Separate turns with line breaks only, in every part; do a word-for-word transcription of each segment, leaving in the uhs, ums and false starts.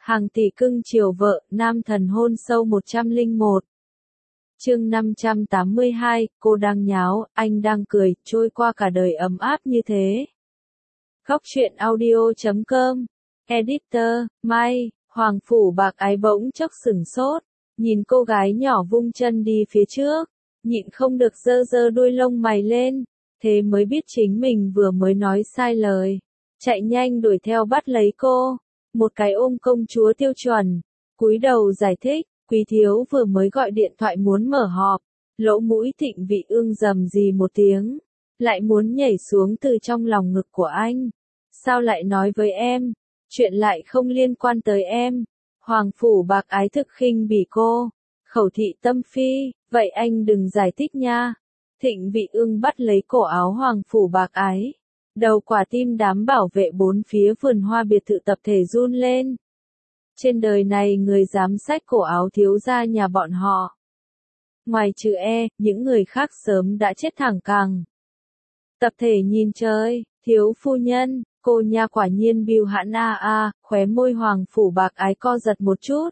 Hàng tỷ cưng chiều vợ, nam thần hôn sâu một trăm lẻ một. Chương năm trăm tám mươi hai, cô đang nháo, anh đang cười, trôi qua cả đời ấm áp như thế. Góc truyện audio chấm com. Editor, Mai, Hoàng Phủ Bạc Ái bỗng chốc sửng sốt, nhìn cô gái nhỏ vung chân đi phía trước, nhịn không được giơ giơ đuôi lông mày lên, thế mới biết chính mình vừa mới nói sai lời, chạy nhanh đuổi theo bắt lấy cô, một cái ôm công chúa tiêu chuẩn, cúi đầu giải thích, Quý thiếu vừa mới gọi điện thoại muốn mở họp, lỗ mũi Thịnh Vị Ương rầm rì một tiếng, lại muốn nhảy xuống từ trong lòng ngực của anh. Sao lại nói với em? Chuyện lại không liên quan tới em. Hoàng Phủ Bạc Ái thực khinh bỉ cô. Khẩu thị tâm phi, vậy anh đừng giải thích nha. Thịnh Vị Ương bắt lấy cổ áo Hoàng Phủ Bạc Ái. Đầu quả tim đám bảo vệ bốn phía vườn hoa biệt thự tập thể run lên. Trên đời này người dám xách cổ áo thiếu gia nhà bọn họ. Ngoài trừ e, những người khác sớm đã chết thẳng cẳng. Tập thể nhìn chơi, thiếu phu nhân, cô nha quả nhiên bưu hãn a a, khóe môi Hoàng Phủ Bạc Ái co giật một chút.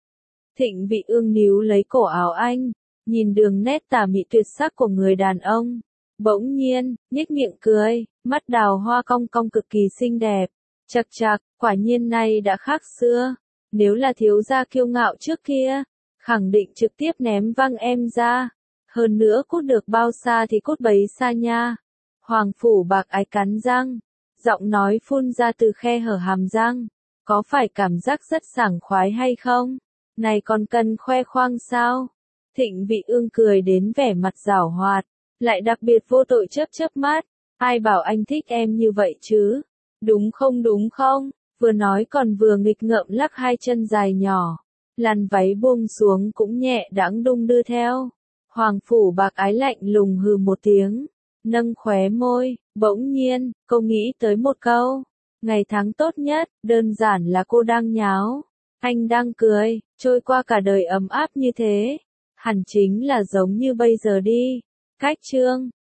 Thịnh Vị Ương níu lấy cổ áo anh, nhìn đường nét tà mị tuyệt sắc của người đàn ông. Bỗng nhiên, nhếch miệng cười, mắt đào hoa cong cong cực kỳ xinh đẹp. Chật chật, quả nhiên nay đã khác xưa. Nếu là thiếu gia kiêu ngạo trước kia, khẳng định trực tiếp ném văng em ra. Hơn nữa cút được bao xa thì cút bấy xa nha. Hoàng Phủ Bạc Ái cắn răng, giọng nói phun ra từ khe hở hàm răng. Có phải cảm giác rất sảng khoái hay không? Này còn cần khoe khoang sao? Thịnh Vị Ương cười đến vẻ mặt giảo hoạt, lại đặc biệt vô tội chớp chớp mắt. Ai bảo anh thích em như vậy chứ? Đúng không đúng không? Vừa nói còn vừa nghịch ngợm lắc hai chân dài nhỏ. Làn váy buông xuống cũng nhẹ đãng đung đưa theo. Hoàng Phủ Bạc Ái lạnh lùng hừ một tiếng, nâng khóe môi, bỗng nhiên, cô nghĩ tới một câu. Ngày tháng tốt nhất, đơn giản là cô đang nháo. Anh đang cười, trôi qua cả đời ấm áp như thế. Hẳn chính là giống như bây giờ đi. Cách chương.